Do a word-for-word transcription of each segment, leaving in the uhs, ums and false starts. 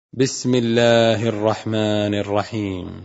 بسم الله الرحمن الرحيم.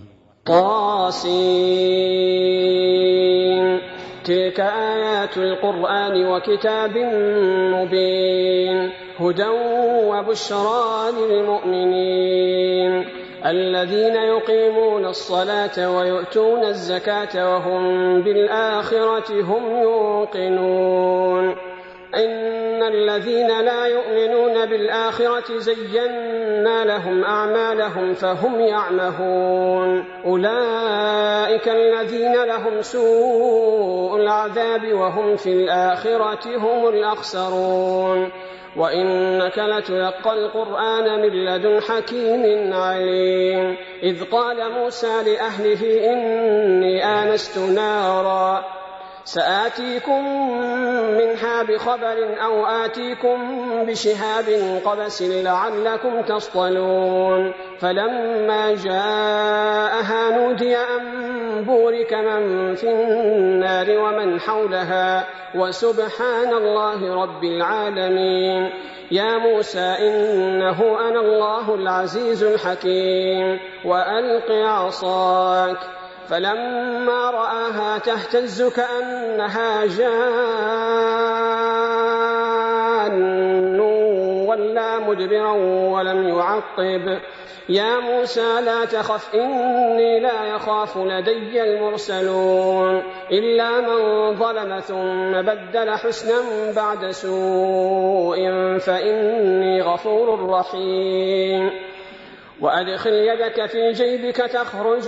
طاسين. تلك آيات القرآن وكتاب مبين هدى وبشرى للمؤمنين الذين يقيمون الصلاة ويؤتون الزكاة وهم بالآخرة هم يوقنون. إن الذين لا يؤمنون بالآخرة زينا لهم أعمالهم فهم يعمهون. أولئك الذين لهم سوء العذاب وهم في الآخرة هم الأخسرون. وإنك لتلقى القرآن من لدن حكيم عليم. إذ قال موسى لأهله إني آنست نارا سآتيكم منها بخبر أو آتيكم بشهاب قبس لعلكم تصطلون. فلما جاءها نودي أن بورك من في النار ومن حولها وسبحان الله رب العالمين. يا موسى إنه أنا الله العزيز الحكيم وألق عصاك. فلما رآها تهتز كأنها جان ولا مدبرا ولم يعقب. يا موسى لا تخف إني لا يخاف لدي المرسلون. إلا من ظلم ثم بدل حسنا بعد سوء فإني غفور رحيم. وأدخل يدك في جيبك تخرج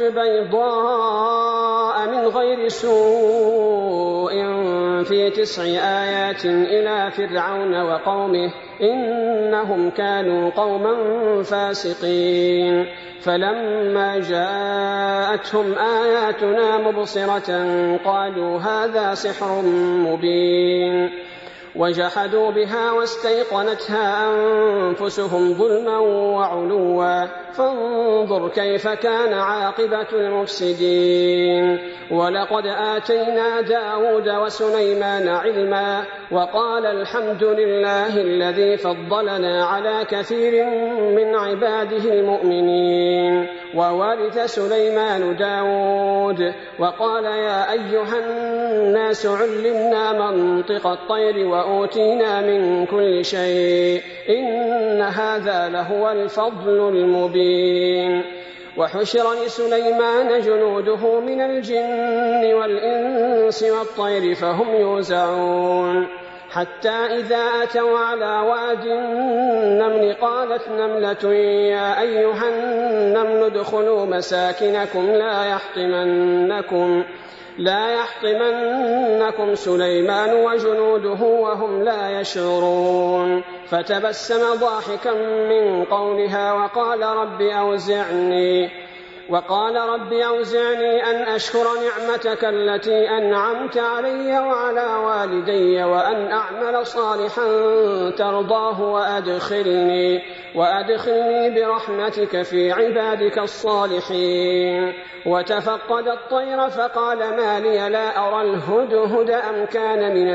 بيضاء من غير سوء في تسع آيات إلى فرعون وقومه إنهم كانوا قوما فاسقين. فلما جاءتهم آياتنا مبصرة قالوا هذا سحر مبين. وجحدوا بها واستيقنتها أنفسهم ظلما وعلوا فانظر كيف كان عاقبة المفسدين. ولقد آتينا داود وسليمان علما وقال الحمد لله الذي فضلنا على كثير من عباده المؤمنين. وورث سليمان داود وقال يا أيها الناس علمنا منطق الطير وأوتينا من كل شيء إن هذا لهو الفضل المبين. وحشر لسليمان جنوده من الجن والإنس والطير فهم يوزعون. حتى إذا أتوا على واد النمل قالت نملة يا أيها النمل ادخلوا مساكنكم لا يحطمنكم لا يحطمنكم سليمان وجنوده وهم لا يشعرون. فتبسم ضاحكا من قولها وقال رب أوزعني وقال رب أوزعني أن أشكر نعمتك التي أنعمت علي وعلى والدي وأن أعمل صالحا ترضاه وأدخلني, وأدخلني برحمتك في عبادك الصالحين. وتفقد الطير فقال ما لي لا أرى الهدهد أم كان من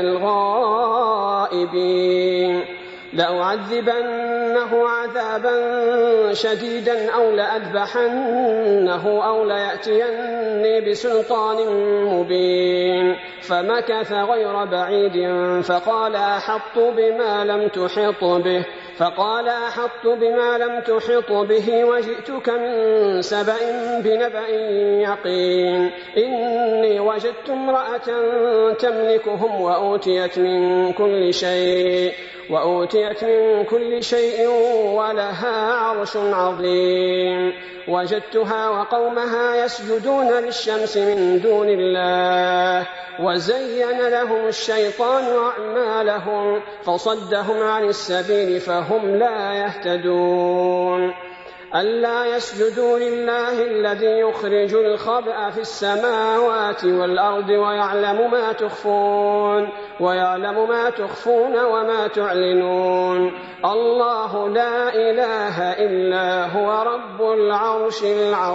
الغائبين. لأعذبنه عذابا شديدا أو لأذبحنه أو ليأتيني بسلطان مبين. فمكث غير بعيد فقال أحط بما لم تحط به فقال أحط بما لم تحط به وجئتك من سبأ بنبأ يقين. إني وجدت امرأة تملكهم وأوتيت من كل شيء وأوتيت من كل شيء ولها عرش عظيم. وجدتها وقومها يسجدون للشمس من دون الله وزين لهم الشيطان أعمالهم فصدهم عن السبيل فهم لا يهتدون. ألا يسجدوا لله الذي يخرج الخبأ في السماوات والأرض ويعلم ما تخفون ويعلم ما تخفون وما تعلنون. الله لا إله إلا هو رب العرش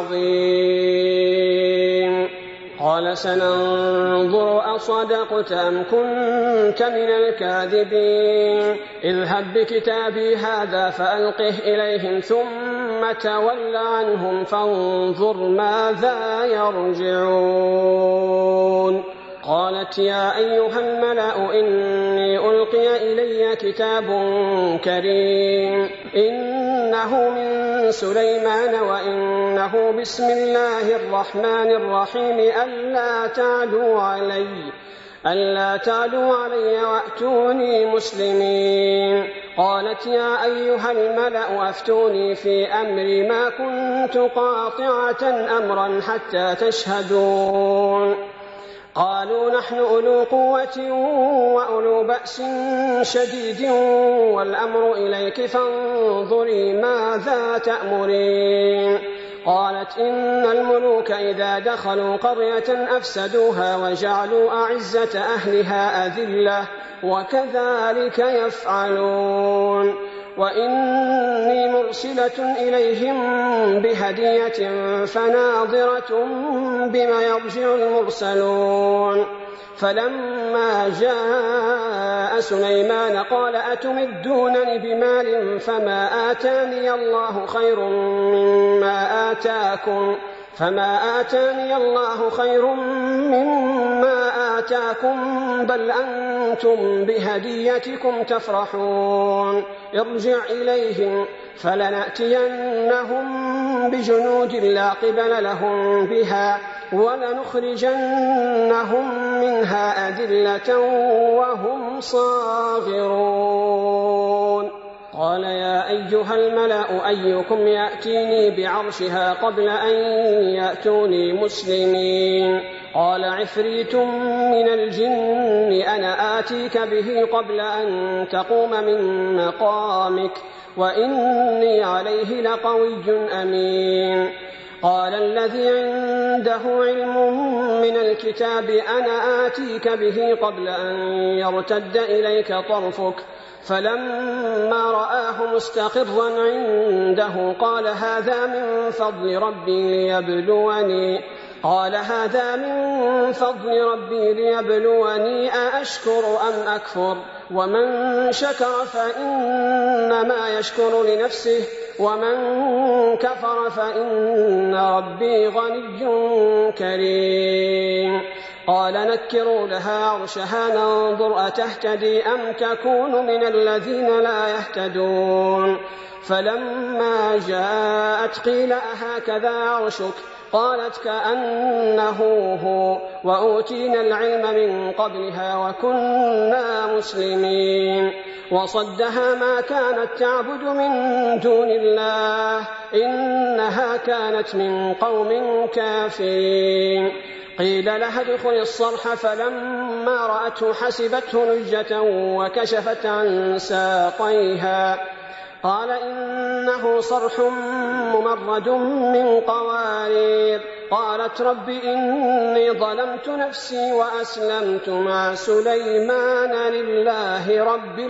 العظيم. قال سننظر أصدقت أم كنت من الكاذبين. اذهب بكتابي هذا فألقه إليهم ثم ثم تول عنهم فانظر ماذا يرجعون. قالت يا أيها الملأ إني ألقي إلي كتاب كريم إنه من سليمان وإنه بسم الله الرحمن الرحيم ألا تعلوا علي ألا تعلوا علي وأتوني مسلمين. قالت يا أيها الملأ أفتوني في أمري ما كنت قاطعة أمرا حتى تشهدون. قالوا نحن أولو قوة وأولو بأس شديد والأمر إليك فانظري ماذا تأمرين. قالت إن الملوك إذا دخلوا قرية أفسدوها وجعلوا أعزة أهلها أذلة وكذلك يفعلون. وإني مرسلة إليهم بهدية فناظرة بما يرجع المرسلون. فلما جاء سليمان قال أتمدونني بمال فما آتاني الله خير مما آتاكم فما آتاني الله خير مما آتاكم بل أنتم بهديتكم تفرحون. ارجع إليهم فلنأتينهم بجنود لا قبل لهم بها ولنخرجنهم منها أذلة وهم صاغرون. قال يا أيها الملأ أيكم يأتيني بعرشها قبل أن يأتوني مسلمين. قال عفريت من الجن أنا آتيك به قبل أن تقوم من مقامك وإني عليه لقوي أمين. قال الذي عنده علم من الكتاب أنا آتيك به قبل أن يرتد إليك طرفك فلما رآه مستقرا عنده قال هذا من فضل ربي ليبلوني قال هذا من فضل ربي ليبلوني أأشكر أم أكفر ومن شكر فإنما يشكر لنفسه ومن كفر فإن ربي غني كريم. قال نكروا لها عرشها ننظر أتهتدي أم تكون من الذين لا يهتدون. فلما جاءت قيل أهكذا عرشك قالت كأنه هو وأوتينا العلم من قبلها وكنا مسلمين. وصدها ما كانت تعبد من دون الله إنها كانت من قوم كافرين. قيل لها ادخل الصرح فلما رأته حسبته لجة وكشفت عن ساقيها قال إنه صرح ممرد من قوارير. قالت رب إني ظلمت نفسي وأسلمت مع سليمان لله رب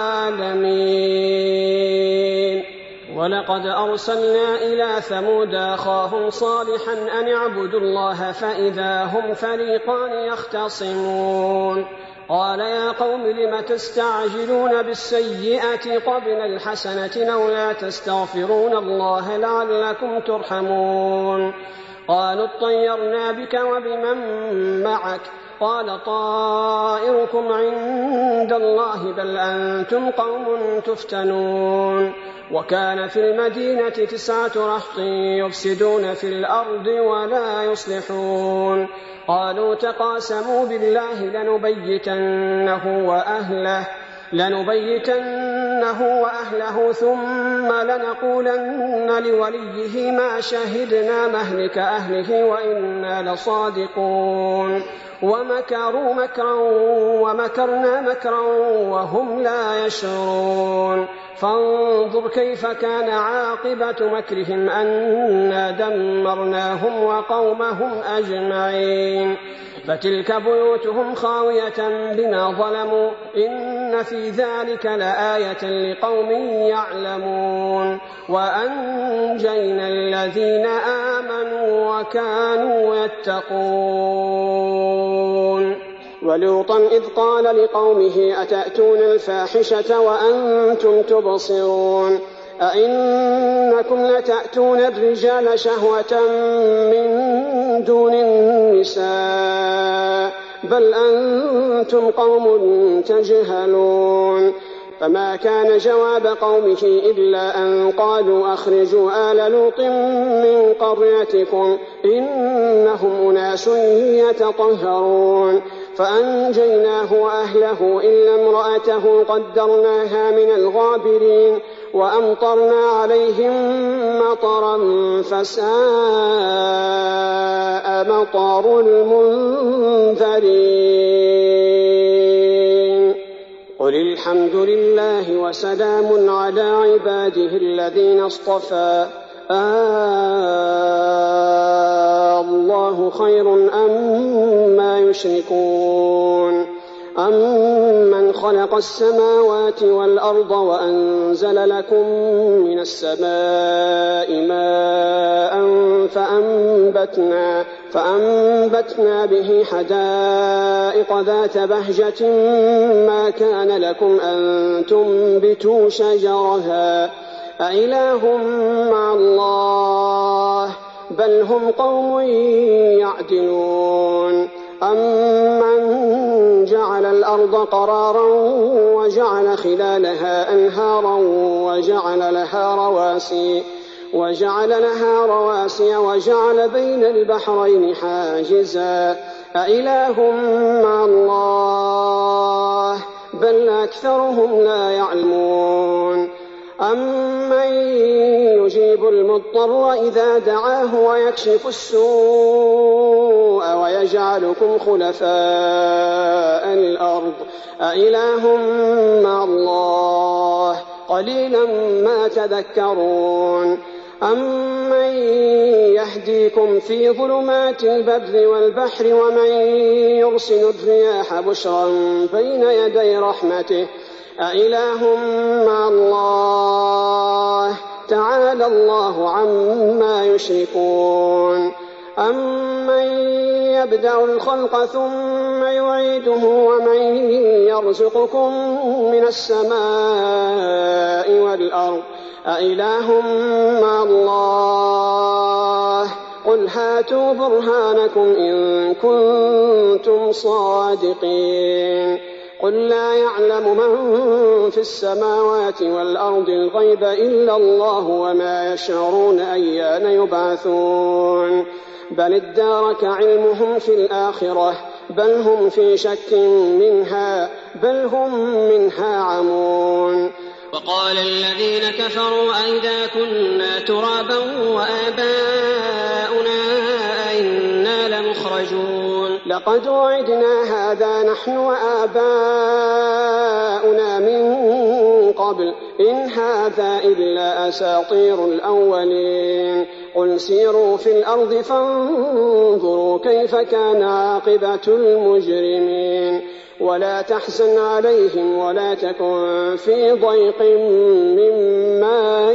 العالمين. ولقد أرسلنا إلى ثمود أخاهم صالحا أن اعبدوا الله فإذا هم فريقان يختصمون. قال يا قوم لم تستعجلون بالسيئة قبل الحسنة لولا تستغفرون الله لعلكم ترحمون. قالوا اطيرنا بك وبمن معك قال طائركم عند الله بل أنتم قوم تفتنون. وكان في المدينة تسعة رهط يفسدون في الأرض ولا يصلحون. قالوا تقاسموا بالله لنبيتنه وأهله لنبيتنه وأهله ثم لنقولن لوليه ما شهدنا مهلك أهله وإنا لصادقون. ومكروا مكرا ومكرنا مكرا وهم لا يشعرون. فانظر كيف كان عاقبة مكرهم أنا دمرناهم وقومهم أجمعين. فتلك بيوتهم خاوية بما ظلموا إن في ذلك لآية لقوم يعلمون. وأنجينا الذين آمنوا وكانوا يتقون. ولوطا إذ قال لقومه أتأتون الفاحشة وأنتم تبصرون أئنكم لتأتون الرجال شهوة من دون النساء بل أنتم قوم تجهلون. فما كان جواب قومه إلا أن قالوا أخرجوا آل لوط من قريتكم إنهم أناس يتطهرون. فأنجيناه وأهله إلا امرأته قدرناها من الغابرين وأمطرنا عليهم مطرا فساء مطر المنذرين. قل الحمد لله وسلام على عباده الذين اصطفى آه الله خير أما يشركون. أمن خلق السماوات والأرض وأنزل لكم من السماء ماء فأنبتنا, فأنبتنا به حدائق ذات بهجة ما كان لكم أن تنبتوا شجرها أإله مع الله بل هم قوم يعدلون. أمن جعل الأرض قرارا وجعل خلالها أنهارا وجعل لها رواسي وجعل لها رواسي وجعل بين البحرين حاجزا أإله مع الله بل أكثرهم لا يعلمون. أمن يجيب المضطر إذا دعاه ويكشف السوء ويجعلكم خلفاء الأرض أإله مع الله قليلا ما تذكرون. أمن يهديكم في ظلمات البر والبحر ومن يرسل الرياح بشرا بين يدي رحمته أإله مع الله تعالى الله عما يشركون. أمن يبدأ الخلق ثم يعيده ومن يرزقكم من السماء والأرض أإله مع الله قل هاتوا برهانكم إن كنتم صادقين. قل لا يعلم من في السماوات والأرض الغيب إلا الله وما يشعرون أيان يبعثون. بل ادارك علمهم في الآخرة بل هم في شك منها بل هم منها عمون. وقال الذين كفروا أئذا كنا ترابا وآباؤنا أئنا لمخرجون. لقد وعدنا هذا نحن وآباؤنا من قبل إن هذا إلا أساطير الأولين. قل سيروا في الأرض فانظروا كيف كان عاقبة المجرمين. ولا تحزن عليهم ولا تكن في ضيق مما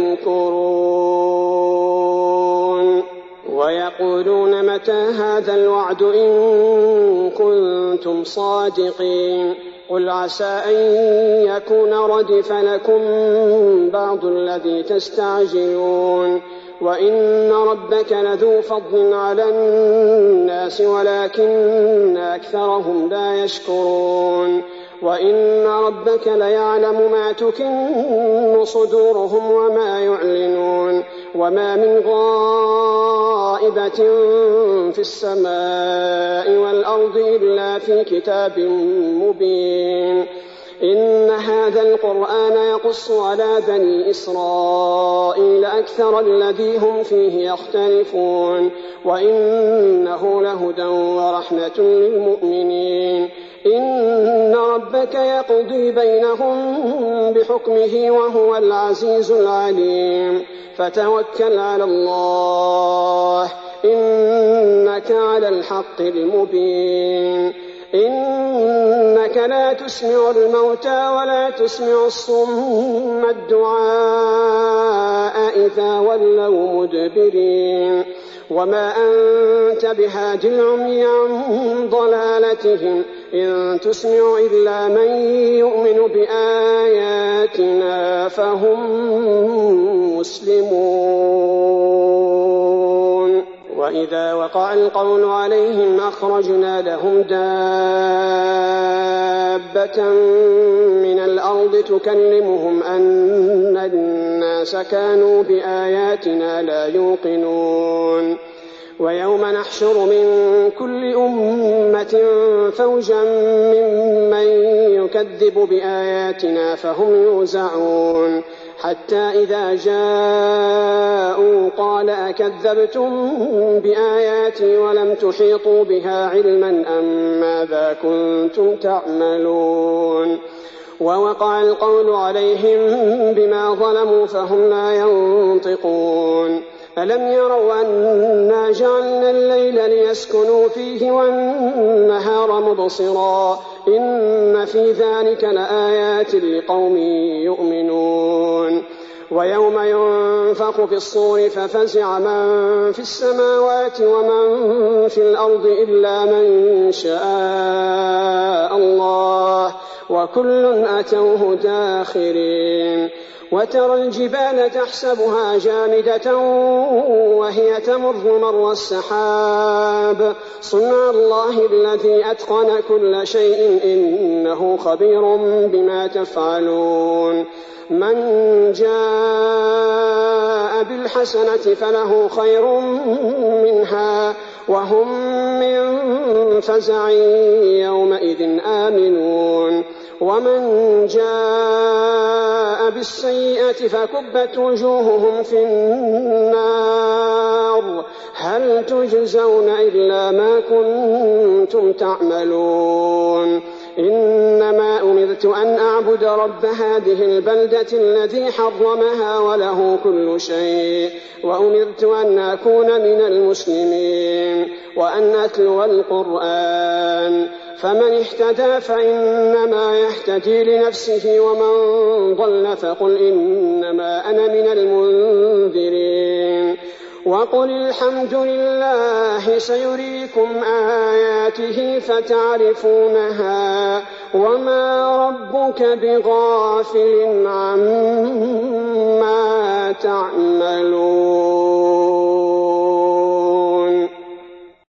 يمكرون. ويقولون متى هذا الوعد إن كنتم صادقين. قل عسى أن يكون ردف لكم بعض الذي تستعجلون. وإن ربك لذو فضل على الناس ولكن أكثرهم لا يشكرون. وإن ربك ليعلم ما تكن صدورهم وما يعلنون. وما من غائبة في السماء والأرض إلا في كتاب مبين. إن هذا القرآن يقص على بني إسرائيل أكثر الذي هم فيه يختلفون. وإنه لهدى ورحمة للمؤمنين. إن ربك يقضي بينهم بحكمه وهو العزيز العليم. فتوكل على الله إنك على الحق المبين. إنك لا تسمع الموتى ولا تسمع الصم الدعاء إذا ولوا مدبرين. وما أنت بهاد العمي عن ضلالتهم إن تسمع إلا من يؤمن بآياتنا فهم مسلمون وإذا وقع القول عليهم أخرجنا لهم دابة من الأرض تكلمهم أن الناس كانوا بآياتنا لا يوقنون ويوم نحشر من كل أمة فوجا ممن يكذب بآياتنا فهم يوزعون حتى إذا جاءوا قال أكذبتم بآياتي ولم تحيطوا بها علما أم ماذا كنتم تعملون ووقع القول عليهم بما ظلموا فهم لا ينطقون ألم يروا أنا جعلنا الليل ليسكنوا فيه والنهار مبصرا إن في ذلك لآيات لقوم يؤمنون ويوم ينفخ في الصور ففزع من في السماوات ومن في الأرض إلا من شاء الله وكل أتوه داخرين وترى الجبال تحسبها جامدة وهي تمر مر السحاب صنع الله الذي أتقن كل شيء إنه خبير بما تفعلون من جاء بالحسنة فله خير منها وهم من فزع يومئذ آمنون ومن جاء بالسيئة فكبت وجوههم في النار هل تجزون إلا ما كنتم تعملون إنما أمرت أن أعبد رب هذه البلدة الذي حرمها وله كل شيء وأمرت أن أكون من المسلمين وأن أتلو القرآن فمن اهتدى فإنما يهتدي لنفسه ومن ضل فقل إنما أنا من المنذرين وقل الحمد لله سيريكم آياته فتعرفونها وما ربك بغافل عما تعملون.